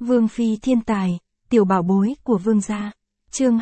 Vương phi thiên tài, tiểu bảo bối của vương gia. Chương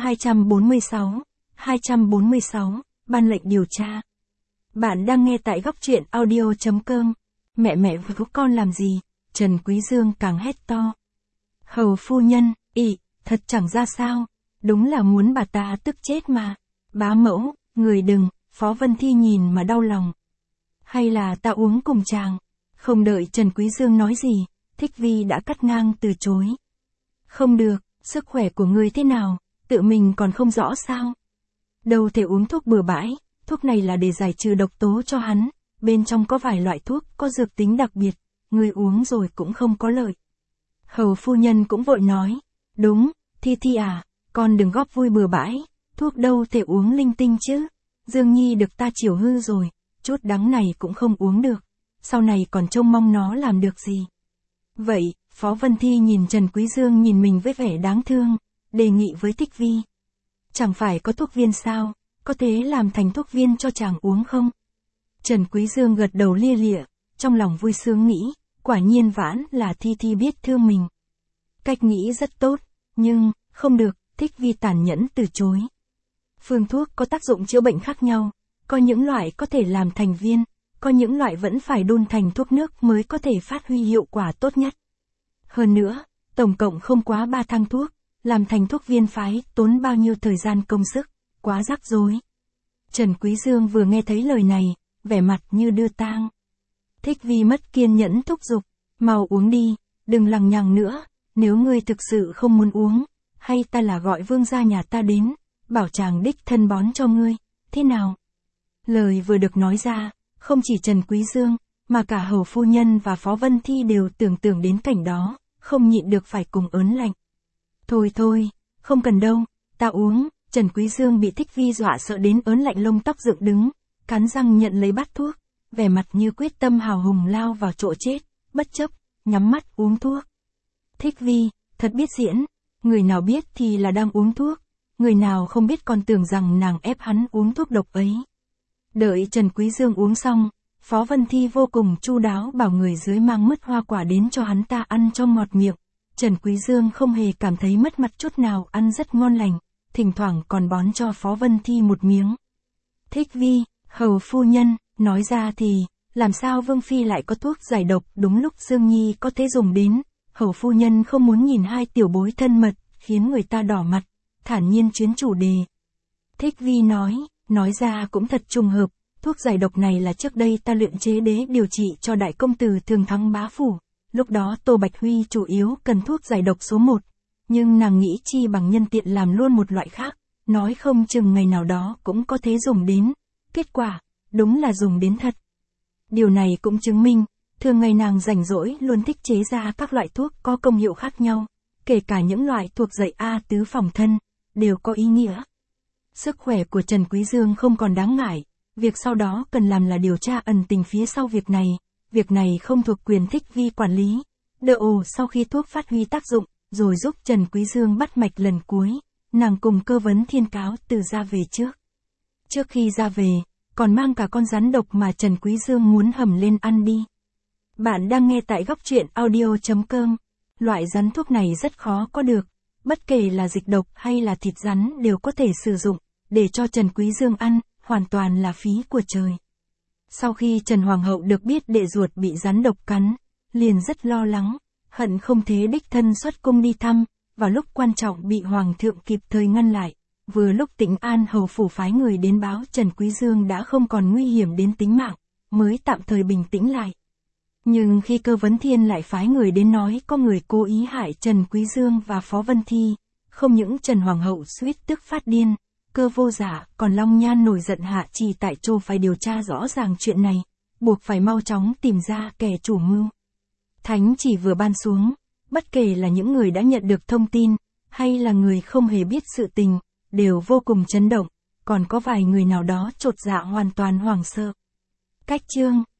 246, ban lệnh điều tra. Bạn đang nghe tại góc truyện audio.com. Mẹ với con làm gì? Trần Quý Dương càng hét to. Hầu phu nhân, thật chẳng ra sao, đúng là muốn bà ta tức chết mà. Bá mẫu, người đừng, Phó Vân Thi nhìn mà đau lòng. Hay là ta uống cùng chàng? Không đợi Trần Quý Dương nói gì, Thích Vi đã cắt ngang từ chối. Không được, sức khỏe của ngươi thế nào, tự mình còn không rõ sao? Đâu thể uống thuốc bừa bãi, thuốc này là để giải trừ độc tố cho hắn, bên trong có vài loại thuốc có dược tính đặc biệt, ngươi uống rồi cũng không có lợi. Hầu phu nhân cũng vội nói, đúng, Thi à, con đừng góp vui bừa bãi, thuốc đâu thể uống linh tinh chứ. Dương Nhi được ta chiều hư rồi, chút đắng này cũng không uống được, sau này còn trông mong nó làm được gì. Vậy, Phó Vân Thi nhìn Trần Quý Dương nhìn mình với vẻ đáng thương, đề nghị với Thích Vi. Chẳng phải có thuốc viên sao, có thế làm thành thuốc viên cho chàng uống không? Trần Quý Dương gật đầu lia lịa, trong lòng vui sướng nghĩ, quả nhiên vãn là Thi biết thương mình. Cách nghĩ rất tốt, nhưng, không được, Thích Vi tàn nhẫn từ chối. Phương thuốc có tác dụng chữa bệnh khác nhau, có những loại có thể làm thành viên, có những loại vẫn phải đun thành thuốc nước mới có thể phát huy hiệu quả tốt nhất. Hơn nữa, tổng cộng không quá 3 thang thuốc, làm thành thuốc viên phái tốn bao nhiêu thời gian công sức, quá rắc rối. Trần Quý Dương vừa nghe thấy lời này, vẻ mặt như đưa tang. Thích Vi mất kiên nhẫn thúc giục, mau uống đi, đừng lằng nhằng nữa, nếu ngươi thực sự không muốn uống, hay ta là gọi vương gia nhà ta đến, bảo chàng đích thân bón cho ngươi, thế nào? Lời vừa được nói ra, không chỉ Trần Quý Dương, mà cả Hầu phu nhân và Phó Vân Thi đều tưởng tượng đến cảnh đó, không nhịn được phải cùng ớn lạnh. Thôi, không cần đâu, ta uống. Trần Quý Dương bị Thích Vi dọa sợ đến ớn lạnh lông tóc dựng đứng, cắn răng nhận lấy bát thuốc, vẻ mặt như quyết tâm hào hùng lao vào chỗ chết, bất chấp, nhắm mắt uống thuốc. Thích Vi, thật biết diễn, người nào biết thì là đang uống thuốc, người nào không biết còn tưởng rằng nàng ép hắn uống thuốc độc ấy. Đợi Trần Quý Dương uống xong, Phó Vân Thi vô cùng chu đáo bảo người dưới mang mứt hoa quả đến cho hắn ta ăn cho ngọt miệng. Trần Quý Dương không hề cảm thấy mất mặt chút nào, ăn rất ngon lành, thỉnh thoảng còn bón cho Phó Vân Thi một miếng. Thích Vi, Hầu phu nhân, nói ra thì, làm sao Vương Phi lại có thuốc giải độc đúng lúc Dương Nhi có thể dùng đến. Hầu phu nhân không muốn nhìn hai tiểu bối thân mật, khiến người ta đỏ mặt, thản nhiên chuyến chủ đề. Thích Vi nói ra cũng thật trùng hợp, thuốc giải độc này là trước đây ta luyện chế để điều trị cho đại công tử Thường Thắng bá phủ, lúc đó Tô Bạch Huy chủ yếu cần thuốc giải độc số 1, nhưng nàng nghĩ chi bằng nhân tiện làm luôn một loại khác, nói không chừng ngày nào đó cũng có thể dùng đến, kết quả, đúng là dùng đến thật. Điều này cũng chứng minh, thường ngày nàng rảnh rỗi luôn thích chế ra các loại thuốc có công hiệu khác nhau, kể cả những loại thuộc dạy A tứ phòng thân, đều có ý nghĩa. Sức khỏe của Trần Quý Dương không còn đáng ngại, việc sau đó cần làm là điều tra ẩn tình phía sau việc này không thuộc quyền Thích Vi quản lý. Sau khi thuốc phát huy tác dụng, rồi giúp Trần Quý Dương bắt mạch lần cuối, nàng cùng Cơ Vấn Thiên cáo từ ra về trước. Trước khi ra về, còn mang cả con rắn độc mà Trần Quý Dương muốn hầm lên ăn đi. Bạn đang nghe tại góc truyện audio.com. Loại rắn thuốc này rất khó có được, bất kể là dịch độc hay là thịt rắn đều có thể sử dụng, để cho Trần Quý Dương ăn, hoàn toàn là phí của trời. Sau khi Trần Hoàng hậu được biết đệ ruột bị rắn độc cắn, liền rất lo lắng, hận không thế đích thân xuất cung đi thăm, vào lúc quan trọng bị Hoàng thượng kịp thời ngăn lại. Vừa lúc Tĩnh An hầu phủ phái người đến báo Trần Quý Dương đã không còn nguy hiểm đến tính mạng, mới tạm thời bình tĩnh lại. Nhưng khi Cơ Vấn Thiên lại phái người đến nói có người cố ý hại Trần Quý Dương và Phó Vân Thi, không những Trần Hoàng hậu suýt tức phát điên, Cơ Vô Dạ còn Long Nhan nổi giận hạ chỉ tại chỗ phải điều tra rõ ràng chuyện này, buộc phải mau chóng tìm ra kẻ chủ mưu. Thánh chỉ vừa ban xuống, bất kể là những người đã nhận được thông tin, hay là người không hề biết sự tình, đều vô cùng chấn động, còn có vài người nào đó chột dạ hoàn toàn hoảng sợ. Cách chương